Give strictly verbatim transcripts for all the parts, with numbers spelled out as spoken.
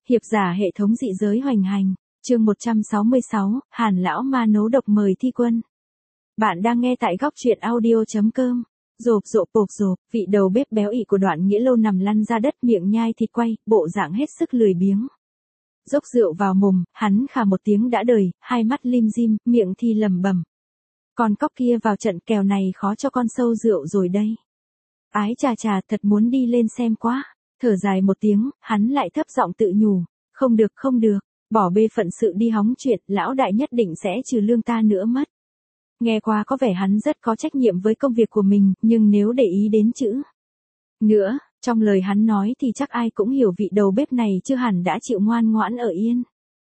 Hiệp giả hệ thống dị giới hoành hành, chương một trăm sáu mươi sáu, Hàn lão ma nấu độc mời thi quân. Bạn đang nghe tại góc truyện audio chấm com. Rộp rộp bộp rộp, vị đầu bếp béo ị của Đoạn Nghĩa Lâu nằm lăn ra đất, miệng nhai thịt quay, bộ dạng hết sức lười biếng. Dốc rượu vào mồm, hắn khà một tiếng đã đời, hai mắt lim dim, miệng thì lẩm bẩm. Con cóc kia vào trận, kèo này khó cho con sâu rượu rồi đây. Ái chà chà, thật muốn đi lên xem quá. Thở dài một tiếng, hắn lại thấp giọng tự nhủ, không được không được, bỏ bê phận sự đi hóng chuyện, lão đại nhất định sẽ trừ lương ta nữa mất. Nghe qua có vẻ hắn rất có trách nhiệm với công việc của mình, nhưng nếu để ý đến chữ nữa, trong lời hắn nói thì chắc ai cũng hiểu vị đầu bếp này chưa hẳn đã chịu ngoan ngoãn ở yên.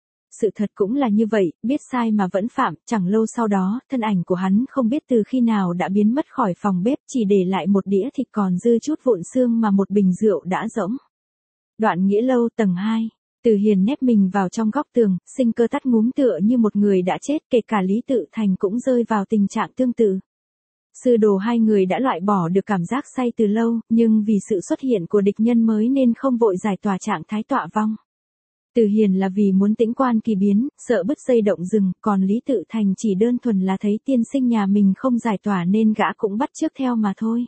Sự thật cũng là như vậy, biết sai mà vẫn phạm, chẳng lâu sau đó, thân ảnh của hắn không biết từ khi nào đã biến mất khỏi phòng bếp, chỉ để lại một đĩa thịt còn dư chút vụn xương mà một bình rượu đã rỗng. Đoạn Nghĩa Lâu tầng hai, Từ Hiền nép mình vào trong góc tường, sinh cơ tắt ngúm tựa như một người đã chết, kể cả Lý Tự Thành cũng rơi vào tình trạng tương tự. Sư đồ hai người đã loại bỏ được cảm giác say từ lâu, nhưng vì sự xuất hiện của địch nhân mới nên không vội giải tỏa trạng thái tọa vong. Từ Hiền là vì muốn tĩnh quan kỳ biến, sợ bứt dây động rừng, còn Lý Tự Thành chỉ đơn thuần là thấy tiên sinh nhà mình không giải tỏa nên gã cũng bắt chước theo mà thôi.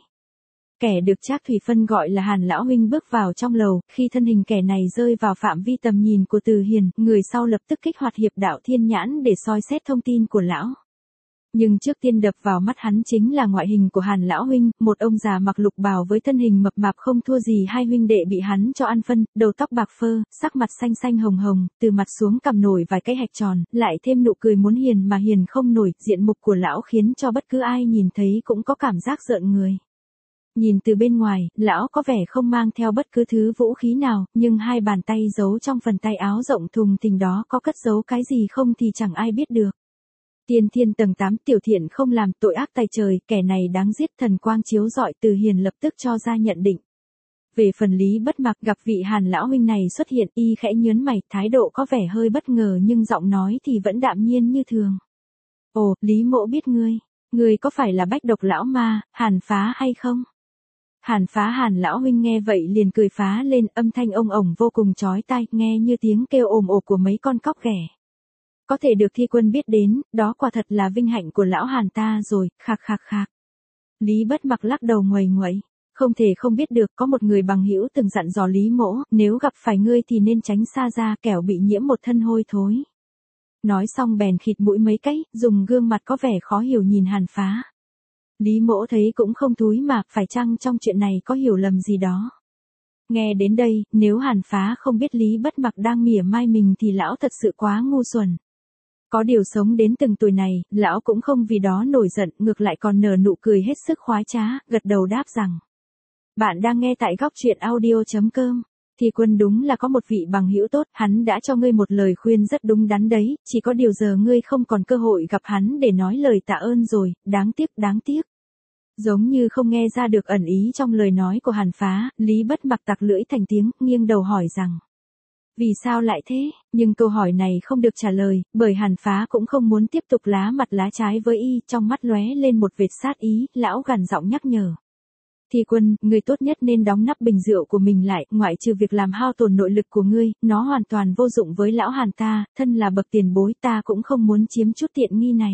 Kẻ được Trác Thủy Phân gọi là Hàn lão huynh bước vào trong lầu, khi thân hình kẻ này rơi vào phạm vi tầm nhìn của Từ Hiền, người sau lập tức kích hoạt hiệp đạo thiên nhãn để soi xét thông tin của lão. Nhưng trước tiên đập vào mắt hắn chính là ngoại hình của Hàn lão huynh, một ông già mặc lục bào với thân hình mập mạp không thua gì hai huynh đệ bị hắn cho ăn phân, đầu tóc bạc phơ, sắc mặt xanh xanh hồng hồng, từ mặt xuống cằm nổi vài cái hạch tròn, lại thêm nụ cười muốn hiền mà hiền không nổi, diện mục của lão khiến cho bất cứ ai nhìn thấy cũng có cảm giác rợn người. Nhìn từ bên ngoài, lão có vẻ không mang theo bất cứ thứ vũ khí nào, nhưng hai bàn tay giấu trong phần tay áo rộng thùng thình đó có cất giấu cái gì không thì chẳng ai biết được. Tiên thiên tầng tám, tiểu thiện không làm, tội ác tày trời, kẻ này đáng giết, thần quang chiếu rọi. Từ Hiền lập tức cho ra nhận định. Về phần Lý Bất Mặc, gặp vị Hàn lão huynh này xuất hiện, y khẽ nhớn mày, thái độ có vẻ hơi bất ngờ nhưng giọng nói thì vẫn đạm nhiên như thường. Ồ, Lý mỗ biết ngươi, ngươi có phải là Bách Độc lão ma, Hàn Phá hay không? Hàn Phá. Hàn lão huynh nghe vậy liền cười phá lên, âm thanh ông ổng vô cùng chói tai, nghe như tiếng kêu ồm ồm của mấy con cóc ghẻ. Có thể được thi quân biết đến, đó quả thật là vinh hạnh của lão Hàn ta rồi, khạc khạc khạc. Lý Bất Mặc lắc đầu nguầy nguậy, không thể không biết được, có một người bằng hữu từng dặn dò Lý mỗ, nếu gặp phải ngươi thì nên tránh xa ra, kẻo bị nhiễm một thân hôi thối. Nói xong bèn khịt mũi mấy cái, dùng gương mặt có vẻ khó hiểu nhìn Hàn Phá. Lý mỗ thấy cũng không thúi mà, phải chăng trong chuyện này có hiểu lầm gì đó. Nghe đến đây, nếu Hàn Phá không biết Lý Bất Mặc đang mỉa mai mình thì lão thật sự quá ngu xuẩn. Có điều sống đến từng tuổi này, lão cũng không vì đó nổi giận, ngược lại còn nở nụ cười hết sức khoái trá, gật đầu đáp rằng. Bạn đang nghe tại góc truyện audio chấm com. Thi quân đúng là có một vị bằng hữu tốt, hắn đã cho ngươi một lời khuyên rất đúng đắn đấy, chỉ có điều giờ ngươi không còn cơ hội gặp hắn để nói lời tạ ơn rồi, đáng tiếc đáng tiếc. Giống như không nghe ra được ẩn ý trong lời nói của Hàn Phá, Lý Bất Mặc tặc lưỡi thành tiếng, nghiêng đầu hỏi rằng. Vì sao lại thế? Nhưng câu hỏi này không được trả lời, bởi Hàn Phá cũng không muốn tiếp tục lá mặt lá trái với y, trong mắt lóe lên một vệt sát ý, lão gằn giọng nhắc nhở. Thi quân, ngươi tốt nhất nên đóng nắp bình rượu của mình lại, ngoại trừ việc làm hao tổn nội lực của ngươi, nó hoàn toàn vô dụng với lão Hàn ta, thân là bậc tiền bối ta cũng không muốn chiếm chút tiện nghi này.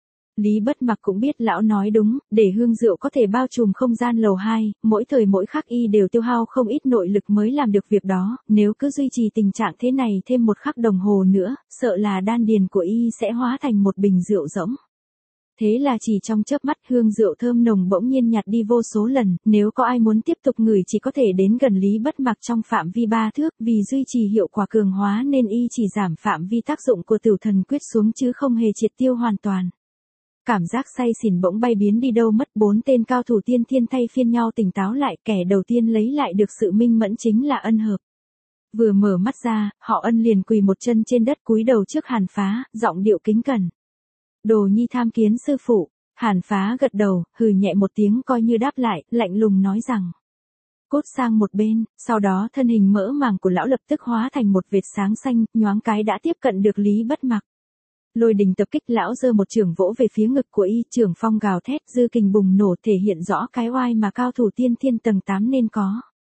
Lý Bất Mặc cũng biết lão nói đúng, để hương rượu có thể bao trùm không gian lầu hai, mỗi thời mỗi khắc y đều tiêu hao không ít nội lực mới làm được việc đó, nếu cứ duy trì tình trạng thế này thêm một khắc đồng hồ nữa, sợ là đan điền của y sẽ hóa thành một bình rượu rỗng. Thế là chỉ trong chớp mắt hương rượu thơm nồng bỗng nhiên nhạt đi vô số lần, nếu có ai muốn tiếp tục ngửi chỉ có thể đến gần Lý Bất Mặc trong phạm vi ba thước, vì duy trì hiệu quả cường hóa nên y chỉ giảm phạm vi tác dụng của Tửu Thần Quyết xuống chứ không hề triệt tiêu hoàn toàn. Cảm giác say xỉn bỗng bay biến đi đâu mất, bốn tên cao thủ tiên thiên thay phiên nhau tỉnh táo lại, kẻ đầu tiên lấy lại được sự minh mẫn chính là Ân Hợp. Vừa mở mắt ra, họ Ân liền quỳ một chân trên đất cúi đầu trước Hàn Phá, giọng điệu kính cẩn. Đồ nhi tham kiến sư phụ. Hàn Phá gật đầu, hừ nhẹ một tiếng coi như đáp lại, lạnh lùng nói rằng. Cút sang một bên, sau đó thân hình mỡ màng của lão lập tức hóa thành một vệt sáng xanh, nhoáng cái đã tiếp cận được Lý Bất Mặc. Lôi đình tập kích, lão giơ một chưởng vỗ về phía ngực của y, chưởng phong gào thét, dư kình bùng nổ thể hiện rõ cái oai mà cao thủ tiên thiên tầng tám nên có.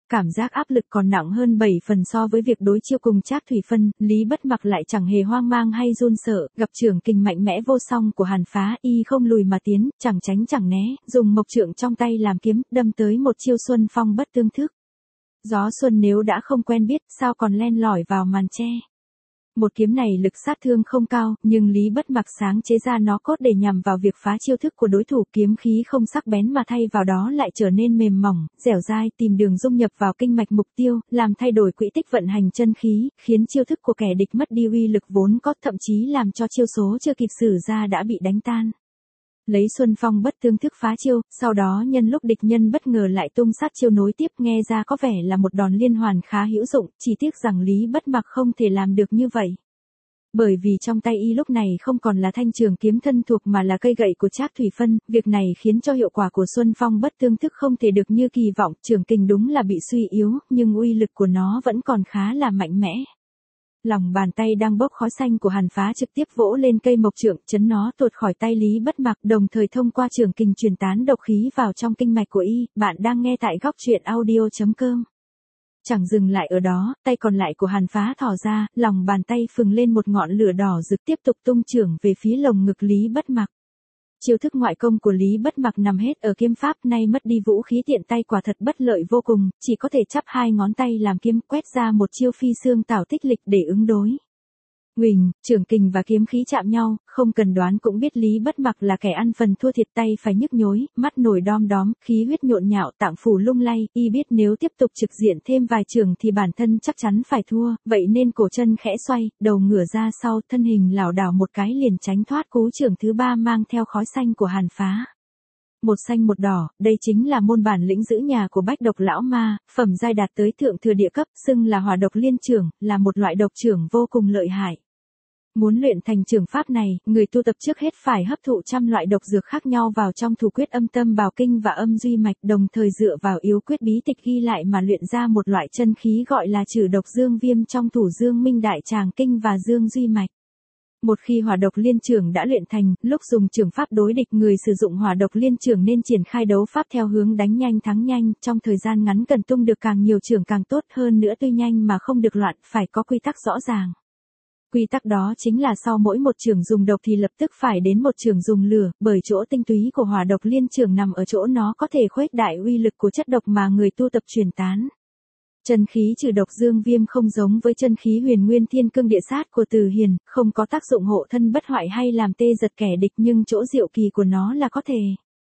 Cảm giác áp lực còn nặng hơn bảy phần so với việc đối chiêu cùng Trác Thủy Phân, Lý Bất Mặc lại chẳng hề hoang mang hay run sợ, gặp trưởng kình mạnh mẽ vô song của Hàn Phá, y không lùi mà tiến, chẳng tránh chẳng né, dùng mộc trượng trong tay làm kiếm, đâm tới một chiêu xuân phong bất tương thức. Gió xuân nếu đã không quen biết, sao còn len lỏi vào màn tre. Một kiếm này lực sát thương không cao, nhưng Lý Bất Mặc sáng chế ra nó cốt để nhằm vào việc phá chiêu thức của đối thủ, kiếm khí không sắc bén mà thay vào đó lại trở nên mềm mỏng, dẻo dai, tìm đường dung nhập vào kinh mạch mục tiêu, làm thay đổi quỹ tích vận hành chân khí, khiến chiêu thức của kẻ địch mất đi uy lực vốn có, thậm chí làm cho chiêu số chưa kịp sử ra đã bị đánh tan. Lấy xuân phong bất tương thức phá chiêu, sau đó nhân lúc địch nhân bất ngờ lại tung sát chiêu nối tiếp, nghe ra có vẻ là một đòn liên hoàn khá hữu dụng, chỉ tiếc rằng Lý Bất Mặc không thể làm được như vậy. Bởi vì trong tay y lúc này không còn là thanh trường kiếm thân thuộc mà là cây gậy của Trác Thủy Phân, việc này khiến cho hiệu quả của xuân phong bất tương thức không thể được như kỳ vọng, trường kình đúng là bị suy yếu, nhưng uy lực của nó vẫn còn khá là mạnh mẽ. Lòng bàn tay đang bốc khói xanh của Hàn Phá trực tiếp vỗ lên cây mộc trượng, chấn nó tuột khỏi tay Lý Bất Mặc, đồng thời thông qua trường kình truyền tán độc khí vào trong kinh mạch của y. Bạn đang nghe tại góc truyện audio chấm com. Chẳng dừng lại ở đó, tay còn lại của Hàn Phá thò ra, lòng bàn tay phừng lên một ngọn lửa đỏ rực, tiếp tục tung chưởng về phía lồng ngực Lý Bất Mặc. Chiêu thức ngoại công của Lý Bất Mặc nằm hết ở kiếm pháp, nay mất đi vũ khí tiện tay quả thật bất lợi vô cùng, chỉ có thể chắp hai ngón tay làm kiếm quét ra một chiêu phi xương tảo tích lịch để ứng đối. Huỳnh, trường kình và kiếm khí chạm nhau, không cần đoán cũng biết Lý Bất Mặc là kẻ ăn phần thua thiệt, tay phải nhức nhối, mắt nổi đom đóm, khí huyết nhộn nhạo, tạng phủ lung lay, y biết nếu tiếp tục trực diện thêm vài trường thì bản thân chắc chắn phải thua, vậy nên cổ chân khẽ xoay, đầu ngửa ra sau, thân hình lảo đảo một cái liền tránh thoát cú chưởng thứ ba mang theo khói xanh của Hàn Phá. Một xanh một đỏ, đây chính là môn bản lĩnh giữ nhà của Bách Độc Lão Ma, phẩm giai đạt tới thượng thừa địa cấp, xưng là hỏa độc liên chưởng, là một loại độc chưởng vô cùng lợi hại. Muốn luyện thành chưởng pháp này, người tu tập trước hết phải hấp thụ trăm loại độc dược khác nhau vào trong thủ quyết âm tâm bào kinh và âm duy mạch, đồng thời dựa vào yếu quyết bí tịch ghi lại mà luyện ra một loại chân khí gọi là trừ độc dương viêm trong thủ dương minh đại tràng kinh và dương duy mạch. Một khi hỏa độc liên chưởng đã luyện thành, lúc dùng chưởng pháp đối địch, người sử dụng hỏa độc liên chưởng nên triển khai đấu pháp theo hướng đánh nhanh thắng nhanh, trong thời gian ngắn cần tung được càng nhiều chưởng càng tốt, hơn nữa tuy nhanh mà không được loạn, phải có quy tắc rõ ràng. Quy tắc đó chính là sau mỗi một chưởng dùng độc thì lập tức phải đến một chưởng dùng lửa, bởi chỗ tinh túy của hỏa độc liên chưởng nằm ở chỗ nó có thể khuếch đại uy lực của chất độc mà người tu tập truyền tán. Chân khí trừ độc dương viêm không giống với chân khí huyền nguyên thiên cương địa sát của Từ Hiền, không có tác dụng hộ thân bất hoại hay làm tê giật kẻ địch, nhưng chỗ diệu kỳ của nó là có thể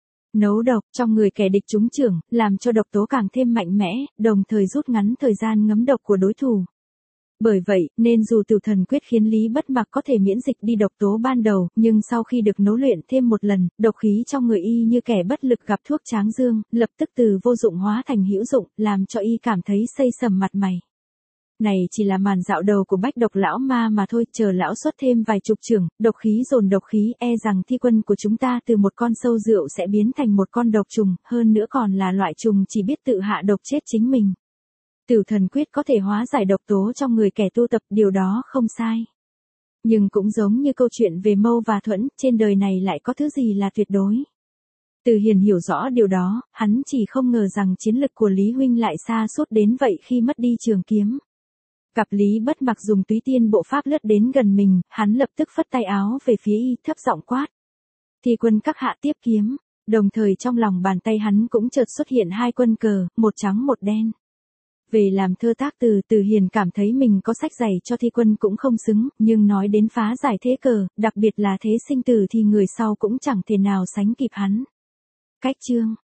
nấu độc trong người kẻ địch trúng chưởng, làm cho độc tố càng thêm mạnh mẽ, đồng thời rút ngắn thời gian ngấm độc của đối thủ. Bởi vậy, nên dù Tử Thần Quyết khiến Lý Bất Mặc có thể miễn dịch đi độc tố ban đầu, nhưng sau khi được nấu luyện thêm một lần, độc khí trong người y như kẻ bất lực gặp thuốc tráng dương, lập tức từ vô dụng hóa thành hữu dụng, làm cho y cảm thấy xây sầm mặt mày. Này chỉ là màn dạo đầu của Bách Độc Lão Ma mà thôi, chờ lão xuất thêm vài chục chưởng, độc khí dồn độc khí, e rằng thi quân của chúng ta từ một con sâu rượu sẽ biến thành một con độc trùng, hơn nữa còn là loại trùng chỉ biết tự hạ độc chết chính mình. Tử Thần Quyết có thể hóa giải độc tố trong người kẻ tu tập, điều đó không sai. Nhưng cũng giống như câu chuyện về Mâu và Thuẫn, trên đời này lại có thứ gì là tuyệt đối. Từ Hiền hiểu rõ điều đó, hắn chỉ không ngờ rằng chiến lực của Lý Huynh lại xa suốt đến vậy khi mất đi trường kiếm. Gặp Lý Bất Mặc dùng túy tiên bộ pháp lướt đến gần mình, hắn lập tức phất tay áo về phía y, thấp giọng quát. Thi quân các hạ tiếp kiếm, đồng thời trong lòng bàn tay hắn cũng chợt xuất hiện hai quân cờ, một trắng một đen. Về làm thơ tác từ, Từ Hiền cảm thấy mình có sách giày cho thi quân cũng không xứng, nhưng nói đến phá giải thế cờ, đặc biệt là thế sinh tử thì người sau cũng chẳng thể nào sánh kịp hắn. Cách chương,